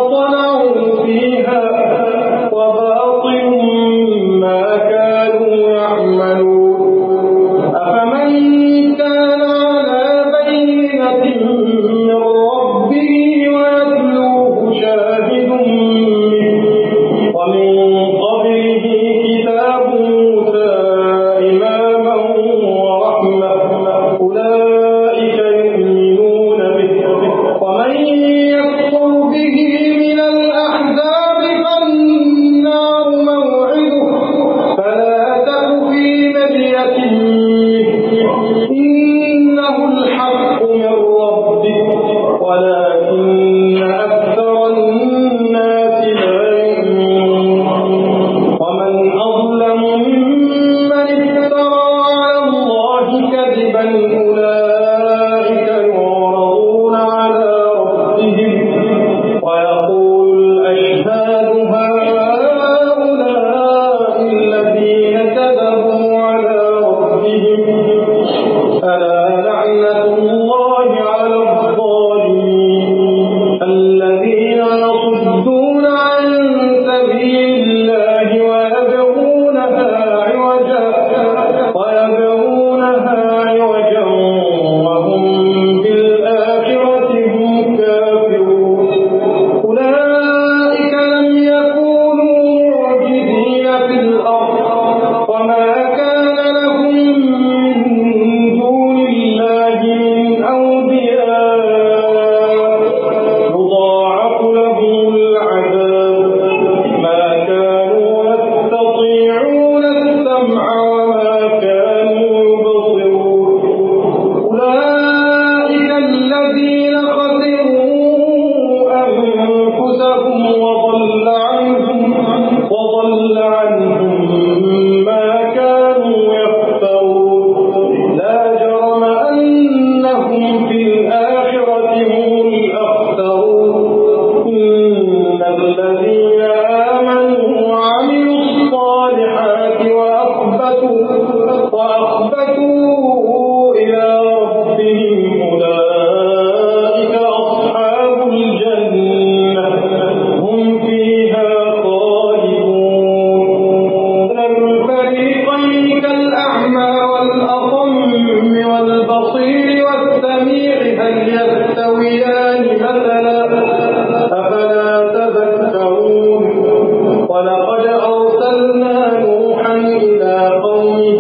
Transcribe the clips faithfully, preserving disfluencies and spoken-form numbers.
صنعوا فيها وباطل ما كانوا يعملون أفمن كان على بينة من ربه ويتلوه شاهد منه ومن قبله كتاب موسى إماما ورحمة أولئك يؤمنون به ومن يكفر به من الأحزاب فالنار موعده فلا تك في مرية منه إنه الحق من ربك ولكن أكثر الناس لا يؤمنون ومن أظلم ممن افترى على الله كذبا أولئك يعرضون على ربهم ويقول الأشهاد هؤلاء الذين كذبوا على ربهم ألا لعنة الله على الظالمين الذين يصدون عن سبيل الله ويبغونها عوجا ويبغونها عوجا وهم بالآخرة هم كافرون أولئك لم يكونوا معجزين في الأرض وما كان لهم من دون الله من أولياء يضاعف لهم العذاب ما كانوا يستطيعون السمع وما كانوا يبصرون أولئك الذين خسروا أنفسهم وضل عنهم وضل عنهم ما كانوا يفترون لا جرم أنهم في الآخرة هم الأخسرون إن الذين آمنوا وعملوا الصالحات وأخبتوا وأخبتوا إلى ربهم أولئك أصحاب الجنة هم فيها خالدون الفريقين كالأعمى والأصم والبصير والسميع هل يستويان مثلا أفلا تذكرون ولقد أرسلنا نوحا إلى قومه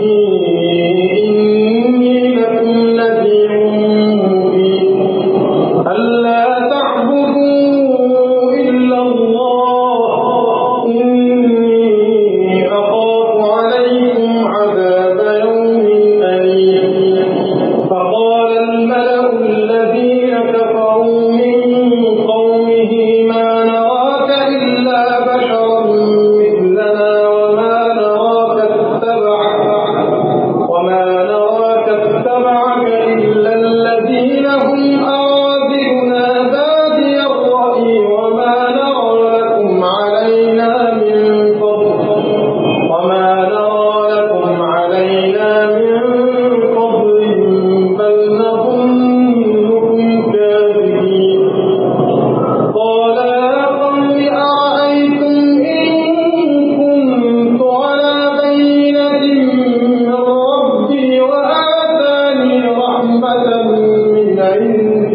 إني لكم نذير مبين ألا تعبدوا إلا الله إني أخاف عليكم عذاب يوم أليم فقال الملأ الذين كفروا من قومه ما نراك إلا بشرا مثلنا وما نراك اتبعك وما نراك اتبعك إلا الذين هم أراذلنا بادي الرأي وما نرى لكم علينا من فضل وما نرى لكم علينا من فضل بل نظنكم كاذبين قال يا قوم أرأيتم إن كنت على بينة من ربي وآتاني رحمة من عنده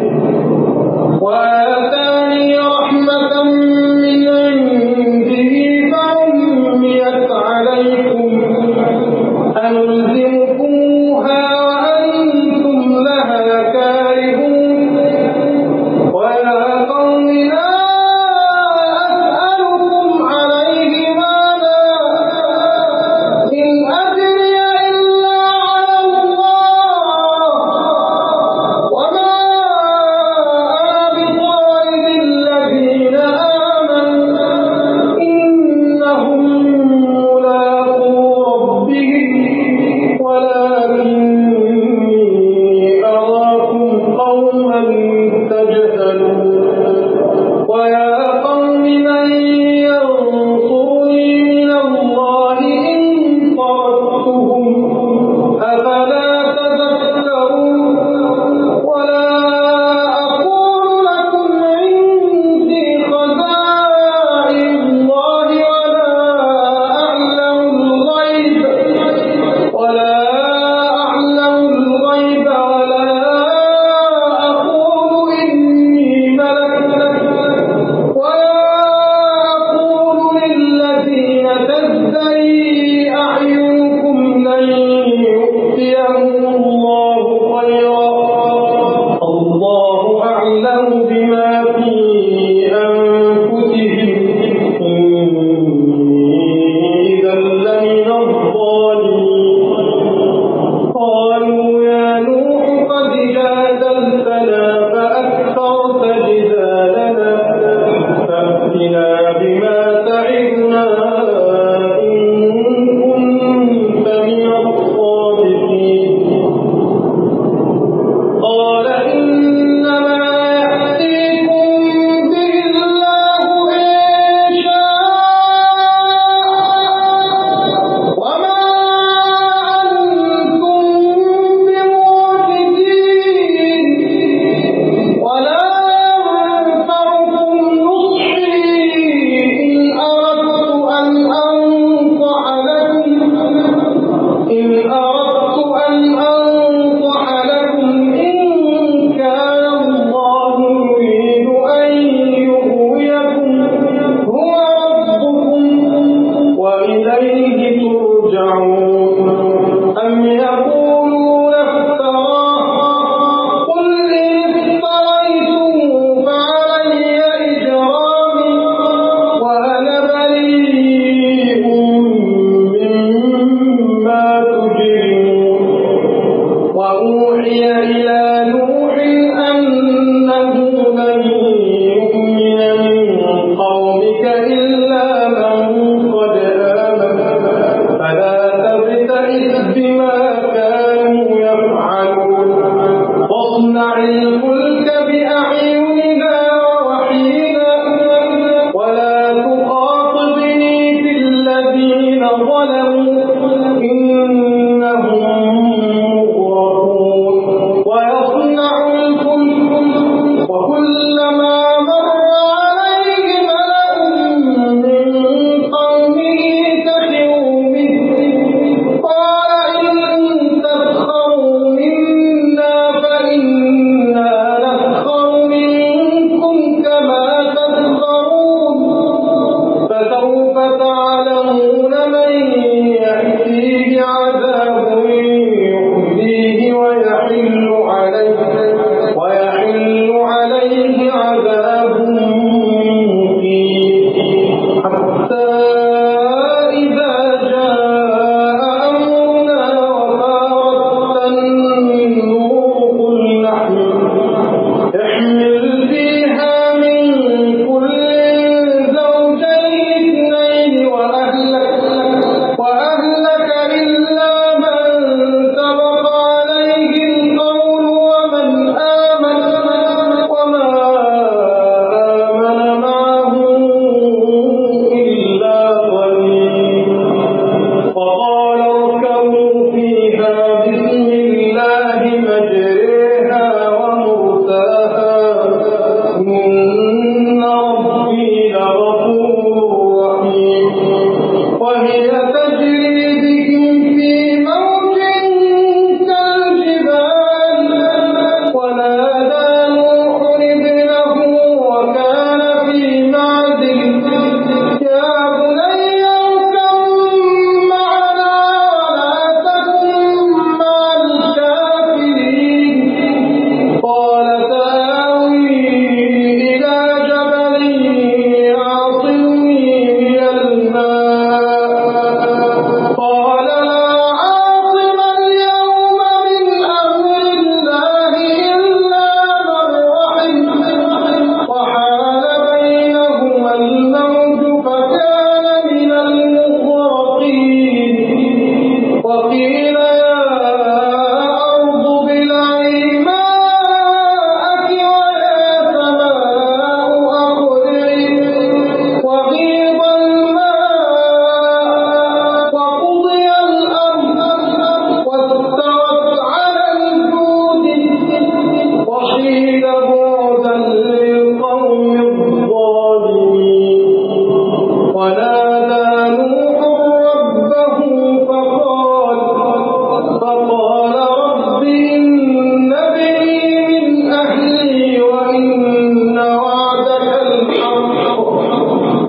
وآتاني رحمة من عنده فعميت عليكم أنلزمكموها وأنتم لها كارهون ويا قوم لا أسألكم عليه مالا إن أجري إلا على الله وما أنا بطارد الذين آمنوا إنهم ملاقو ربهم ولكني أراكم قوما تجهلون ويا قوم من ينصرني من الله إن طردتهم أفلا تذكرون ولا أقول لكم عندي خزائن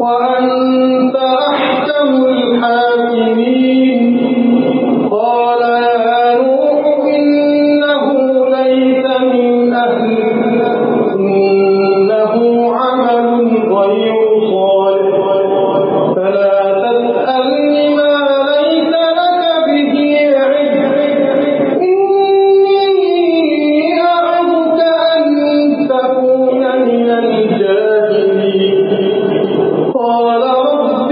وأنت أحكم الحاكمين قال يا نوح إنه ليس من أهلك إنه عمل غير صالح فلا تسألني ما ليس لك به علم إني أعظك أن تكون من الجاهلين قال رب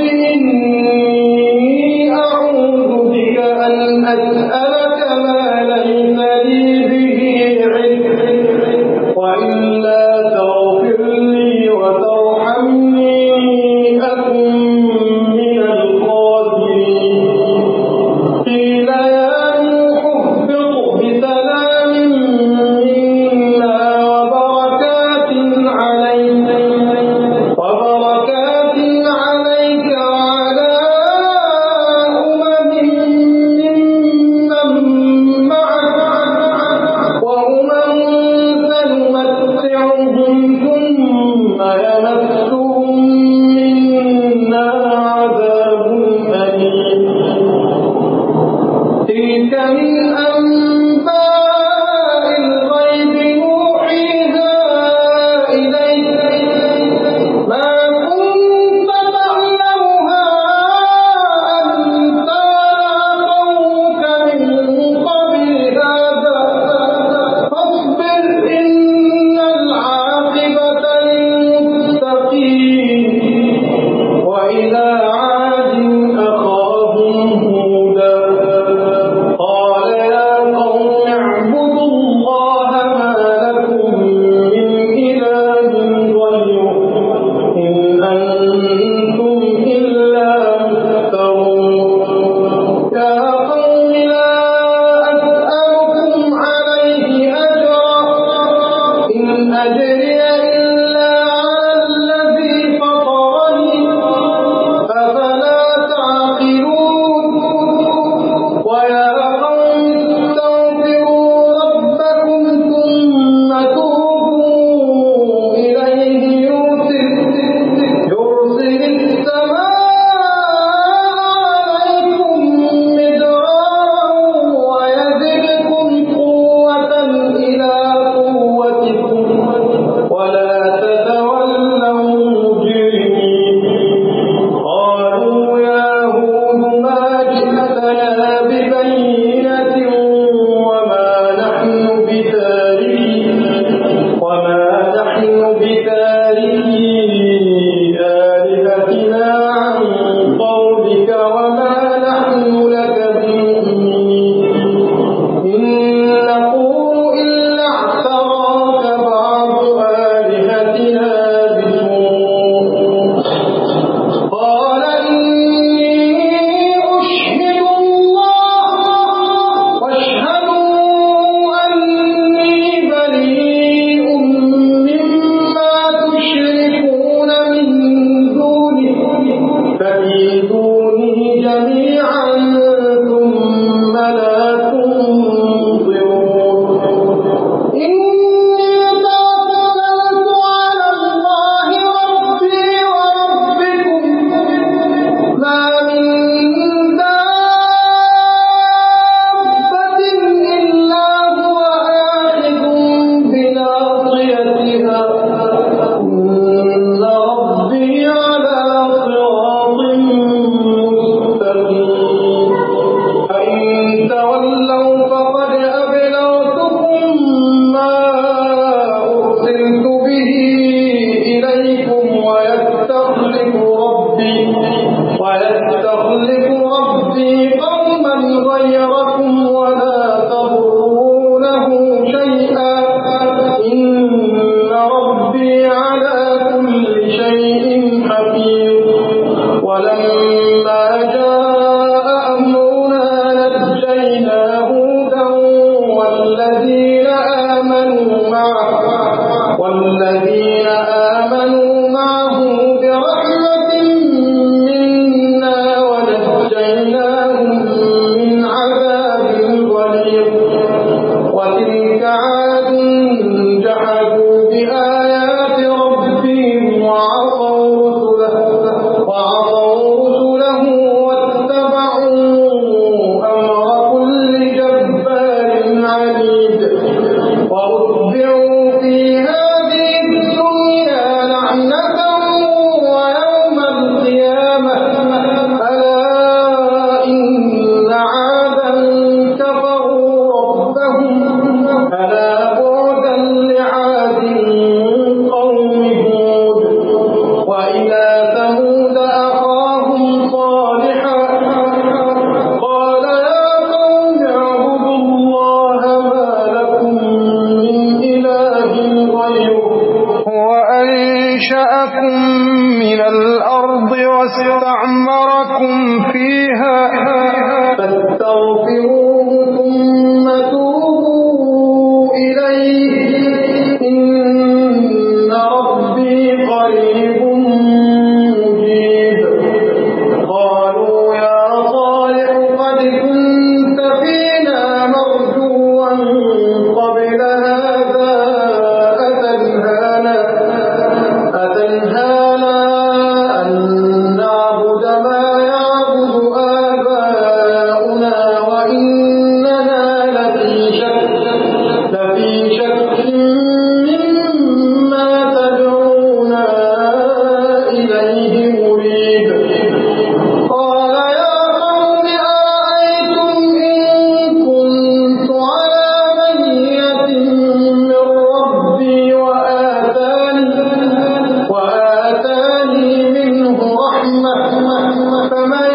إني أعوذ بك أن أسألك ما ليس لي به علم وإلا تغفر لي وترحمني أكن من الخاسرين قيل يا نوح اهبط بسلام منا وبركات عليك وبركات عليك وعلى أمم ممن معك وأمم سنمتعهم ثم يمسهم منا عذاب أليم تلك من أنباء الغيب نوحيها إليك ما كنت تعلمها أنت ولا قومك من قبل هذا فاصبر إن العاقبة للمتقين وإلى عاد أخاهم هودا قال يا قوم اعبدوا الله ما لكم من إله غيره إن أنتم إلا مفترون يا قوم لا أسألكم عليه أجرا إن أجري إلا على الذي فطرني أفلا تعقلون ويا قوم استغفروا ربكم ثم توبوا إليه يرسل يرسل السماء عليكم مدرارا ويزدكم قوة إلى قوتكم ولا تتولوا مجرمين قالوا يا هود ما جئتنا ببينة وما نحن بتاركي وما نحن بتاركي آلهتنا عن قولك وما نحن لك بمؤمنين إن نقول إلا اعتراك بعض آلهتنا بسوء قال إني أشهد الله واشهدوا أني بريء مما تشركون من دونه فكيدوني جميعا ثم لا تنظرون إني توكلت على الله ربي وربكم ما من دابة إلا هو آخذ بناصيتها إن ربي على صراط وإلى ثمود أخاهم صالحا قال يا قوم اعبدوا الله ما لكم من إله غيره هو أنشأكم من الأرض واستعمركم فيها فاستغفروه ثم توبوا إليه إن ربي قريب مجيب قالوا يا صالح قد كنت فينا مرجوا قبل هذا أتنهانا أتنهانا أن نعبد ما يعبد آباؤنا وإننا لفي شك لفي شك مما تدعونا إليه مريب قال يا قوم أرأيتم إن كنت على بينة من ربي وآتاني وآتاني منه رحمة فمن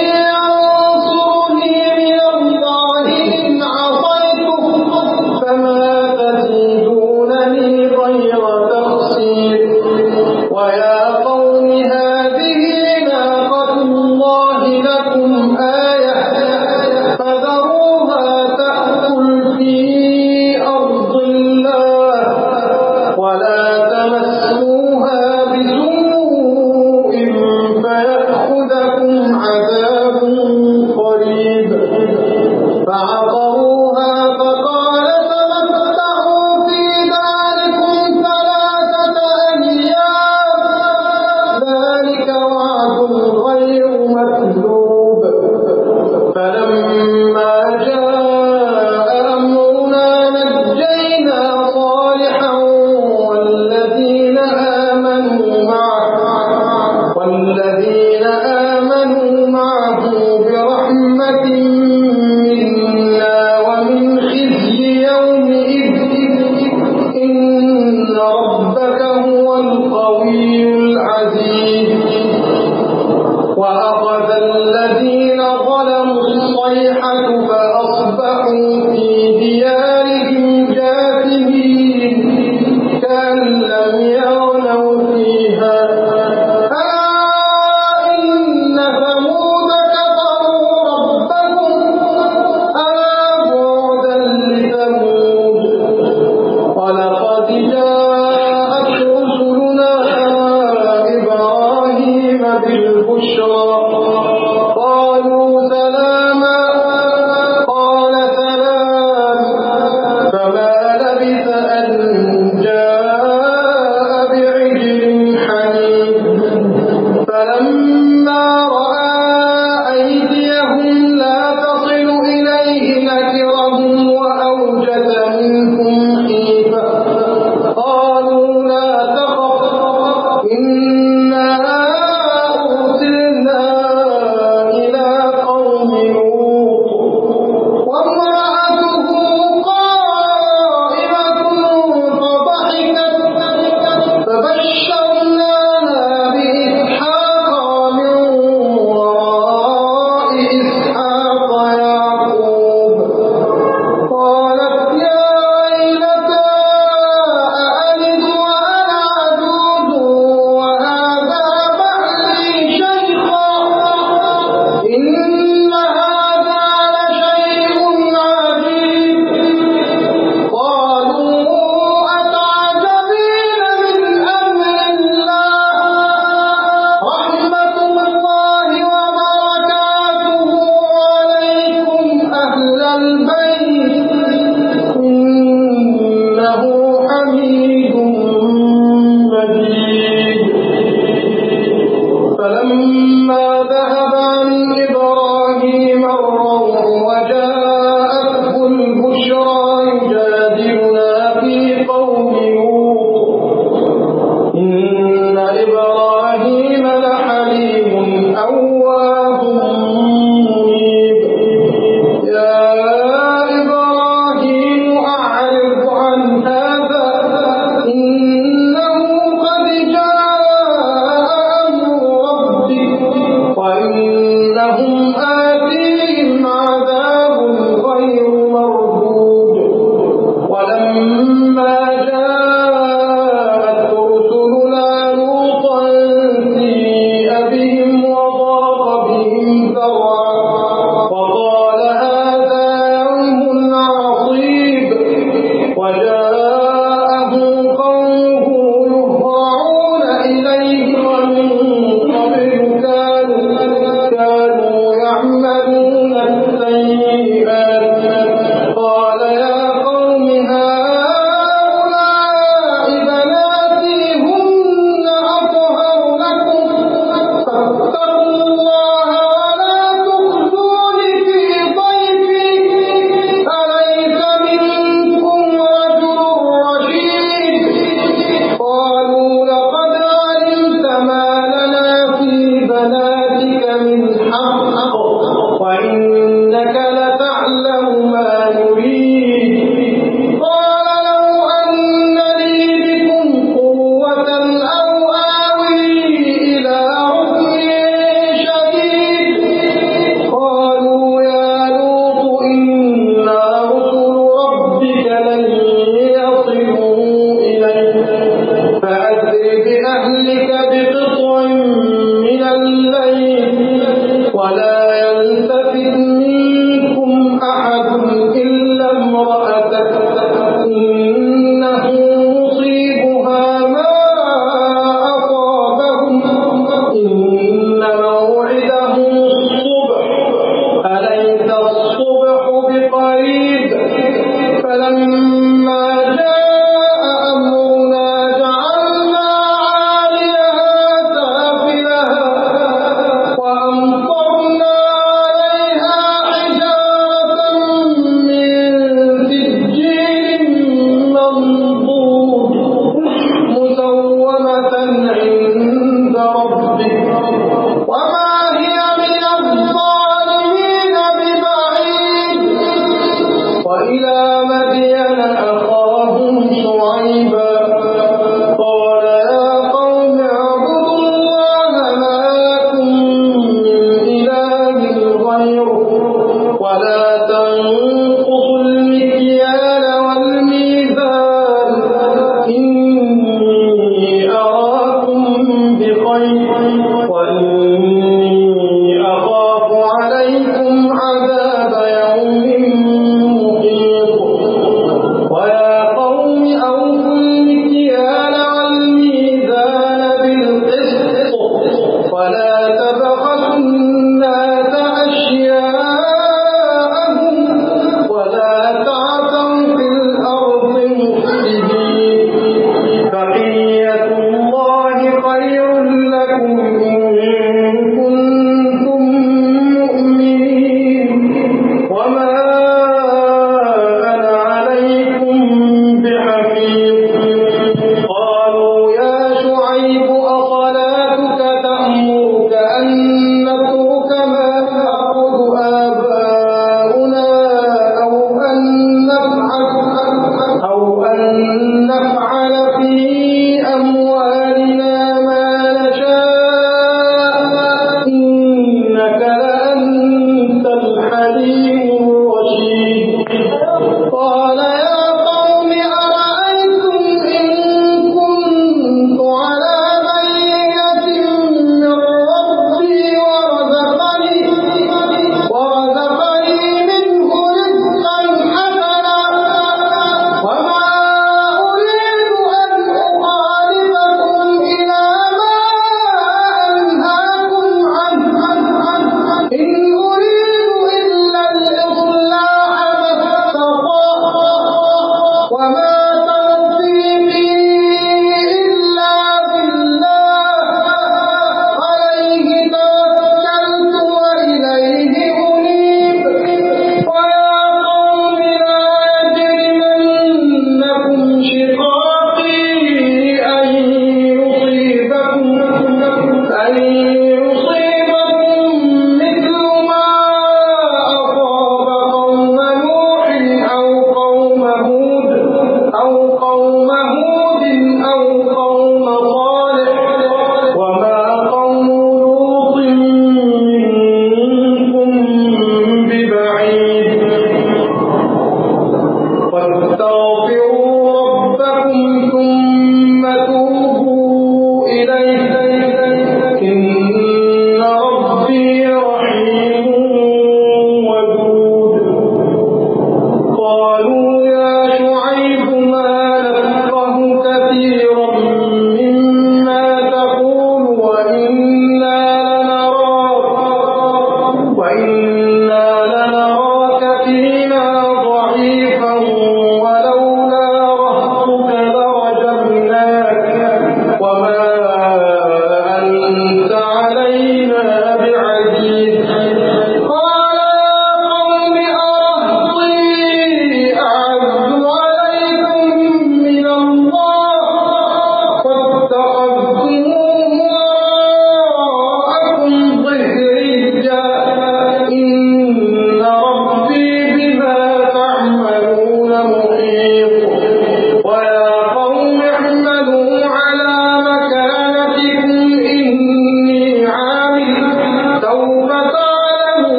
ينصرني من الله إن عصيته فما تزيدونني غير تخسير ويا قوم هذه ناقة الله لكم آية فذروها تأكل في أرض الله ولا تمسوها بسوء فيأخذكم عذاب قريب فعقروها فقال تمتعوا في داركم ثلاثة أيام ذلك وعد غير مكذوب فلما جاء أمرنا نجينا صالحا والذين آمنوا معه والذين آمنوا معه برحمة منا ومن خزي يومئذ إن ربك هو القوي العزيز وأخذ الذين ظلموا الصيحة فأصبحوا في ديارهم جاثمين كأن لم يغنوا فيها ألا إن ثمود كفروا ربهم ألا بعدا لثمود ولقد جاءت رسلنا إبراهيم بالبشرى قالوا سلاما قال سلام فما لبث أن جاء بعجل حنيذ فلما رأى أيديهم لا تصل إليه نكرهم وأوجس منهم خيفة قالوا لا تخف إنا أرسلنا إلى قوم لوط وامرأته قائمة فضحكت فبشرناها بإسحاق من وراء إسحاق يعقوب قالت يا ويلتى أألد وأنا عجوز وهذا بعلي شيخا إن هذا لشيء عجيب قالوا أتعجبين من أمر الله رحمة الله وبركاته عليكم أهل البيت إنه حميد مجيد فلما ذهب عن إبراهيم الروع وجاءته البشرى يجادلنا في قوم لوط إن إبراهيم لحليم أواه منيب يا إبراهيم أعرض عن هذا إنه قد جاء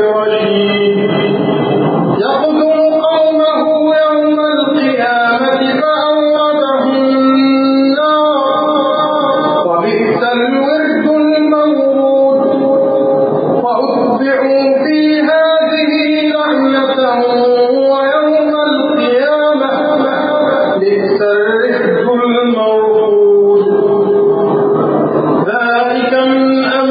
رشيد يقدم قومه يوم القيامة فأوردهم النار وبئس الورد المورود وأتبعوا في هذه لعنة ويوم القيامة بئس الرفد المرفود ذلك من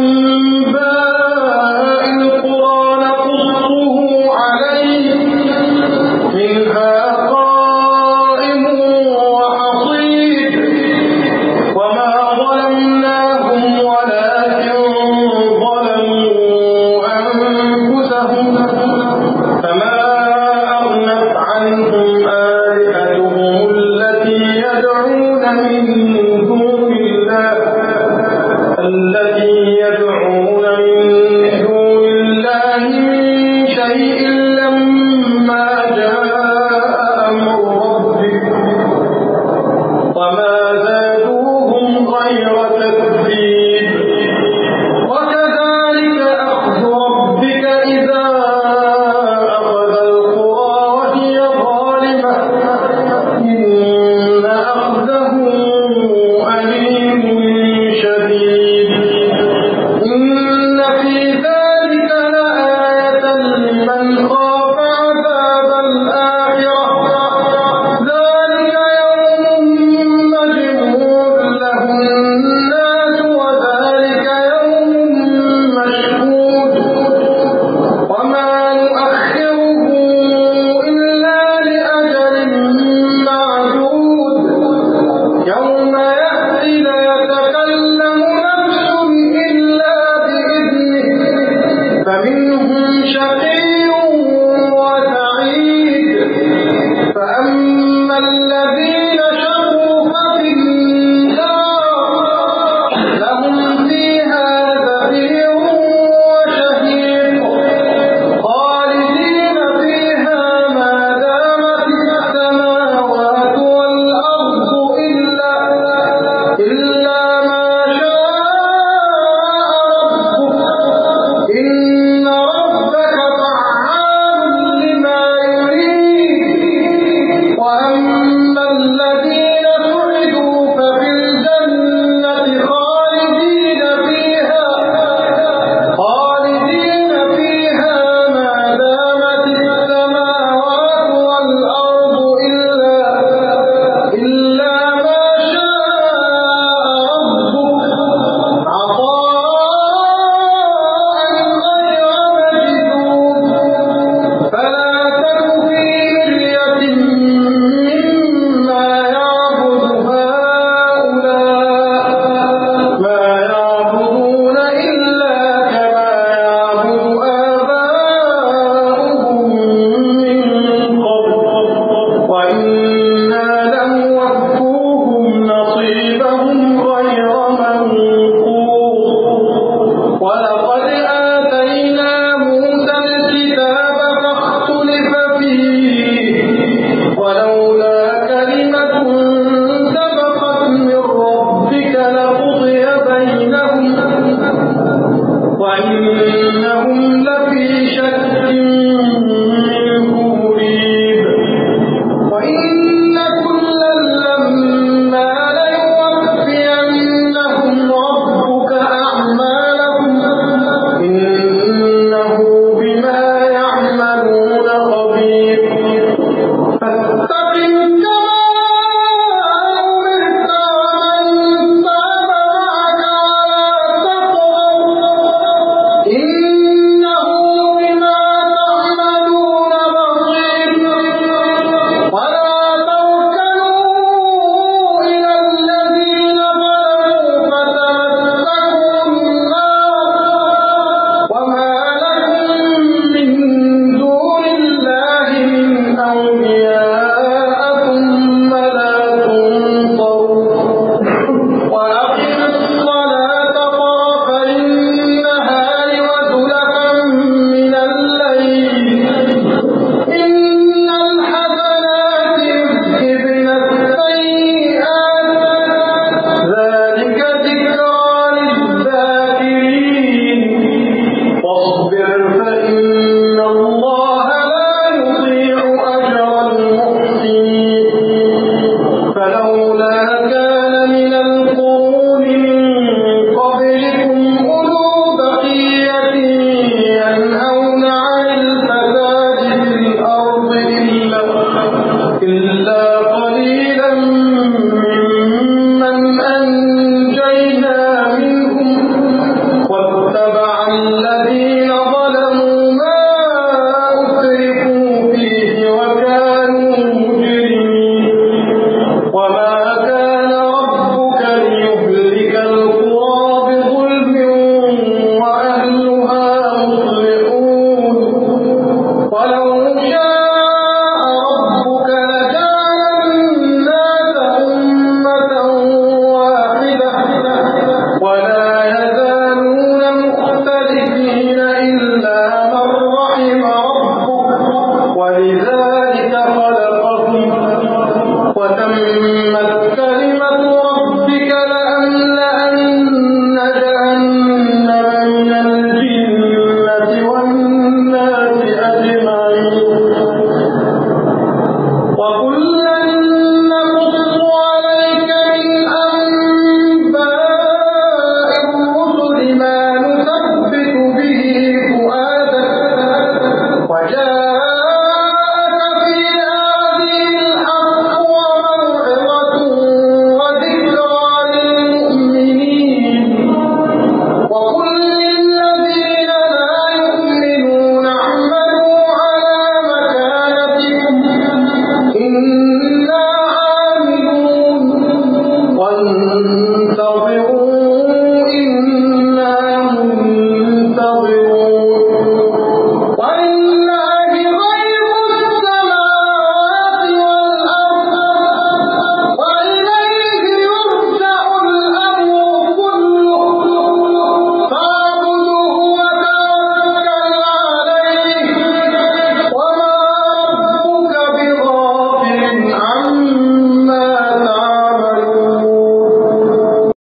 أنباء القرى نقصه عليك منها قائم وحصيد وما ظلمناهم ولكن ظلموا أنفسهم فما أغنت عنهم آلهتهم التي يدعون من دون الله التي يدعون من دون الله من شيء